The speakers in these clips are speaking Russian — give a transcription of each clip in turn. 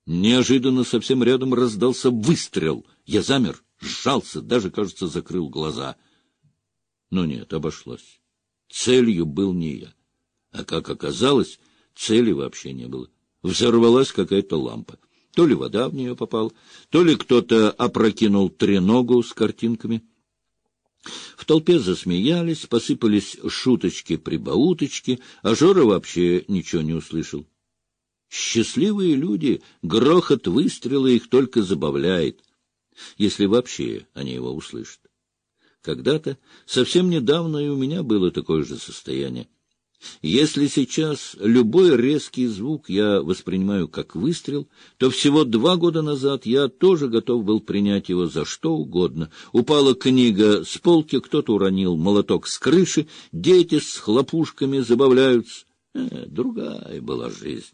Неожиданно совсем рядом раздался выстрел. Я замер, сжался, даже, кажется, закрыл глаза. Но нет, обошлось. Целью был не я. А как оказалось, цели вообще не было. Взорвалась какая-то лампа. То ли вода в нее попала, то ли кто-то опрокинул треногу с картинками. В толпе засмеялись, посыпались шуточки-прибауточки, а Жора вообще ничего не услышал. Счастливые люди, грохот выстрела их только забавляет, если вообще они его услышат. Когда-то, совсем недавно, и у меня было такое же состояние. Если сейчас любой резкий звук я воспринимаю как выстрел, то всего 2 года назад я тоже готов был принять его за что угодно. Упала книга с полки, кто-то уронил молоток с крыши, дети с хлопушками забавляются. Другая была жизнь.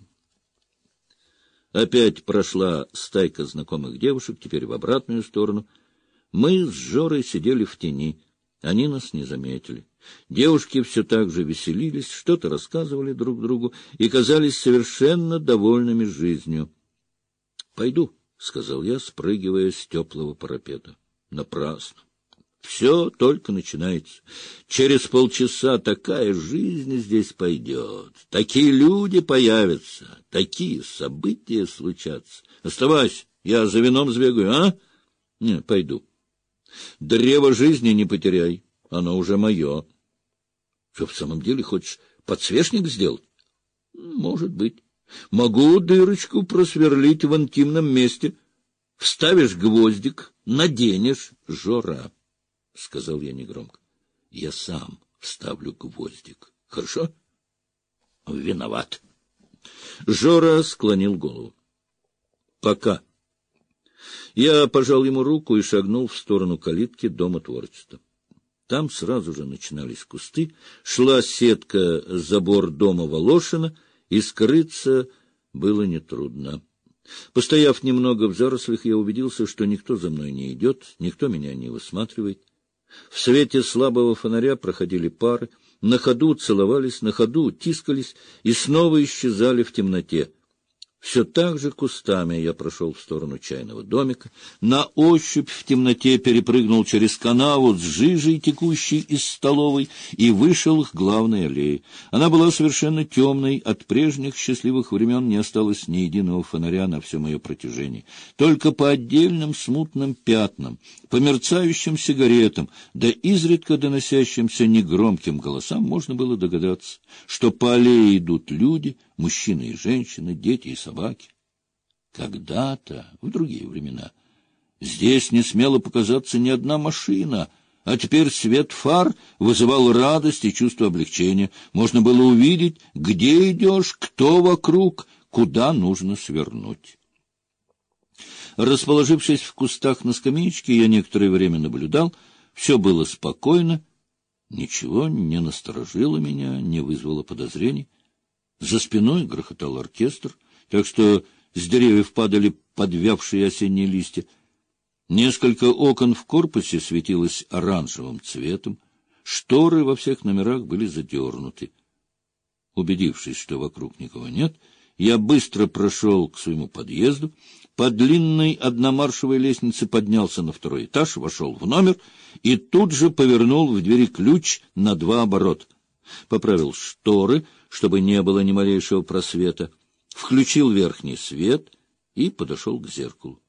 Опять прошла стайка знакомых девушек, теперь в обратную сторону. Мы с Жорой сидели в тени, они нас не заметили. Девушки все так же веселились, что-то рассказывали друг другу и казались совершенно довольными жизнью. — Пойду, — сказал я, спрыгивая с теплого парапета. Напрасно. Все только начинается. Через полчаса такая жизнь здесь пойдет, такие люди появятся, такие события случатся. Оставайся, я за вином сбегаю, а? Не, пойду. Древо жизни не потеряй, оно уже мое. Что, в самом деле, хочешь подсвечник сделать? Может быть. Могу дырочку просверлить в интимном месте. Вставишь гвоздик, наденешь. Жора, — сказал я негромко, — я сам вставлю гвоздик. Хорошо? Виноват. Жора склонил голову. Пока. Я пожал ему руку и шагнул в сторону калитки Дома творчества. Там сразу же начинались кусты, шла сетка забор дома Волошина, и скрыться было нетрудно. Постояв немного в зарослях, я убедился, что никто за мной не идет, никто меня не высматривает. В свете слабого фонаря проходили пары, на ходу целовались, на ходу тискались и снова исчезали в темноте. Все так же кустами я прошел в сторону чайного домика, на ощупь в темноте перепрыгнул через канаву с жижей, текущей из столовой, и вышел к главной аллее. Она была совершенно темной, от прежних счастливых времен не осталось ни единого фонаря на все мое протяжение. Только по отдельным смутным пятнам, по мерцающим сигаретам, да изредка доносящимся негромким голосам можно было догадаться, что по аллее идут люди, мужчины и женщины, дети и собаки. Когда-то, в другие времена, здесь не смела показаться ни одна машина, а теперь свет фар вызывал радость и чувство облегчения. Можно было увидеть, где идешь, кто вокруг, куда нужно свернуть. Расположившись в кустах на скамеечке, я некоторое время наблюдал. Все было спокойно, ничего не насторожило меня, не вызвало подозрений. За спиной грохотал оркестр, так что с деревьев падали подвявшие осенние листья. Несколько окон в корпусе светилось оранжевым цветом, шторы во всех номерах были задернуты. Убедившись, что вокруг никого нет, я быстро прошел к своему подъезду, по длинной одномаршевой лестнице поднялся на 2-й этаж, вошел в номер и тут же повернул в двери ключ на 2 оборота. Поправил шторы, чтобы не было ни малейшего просвета, включил верхний свет и подошел к зеркалу.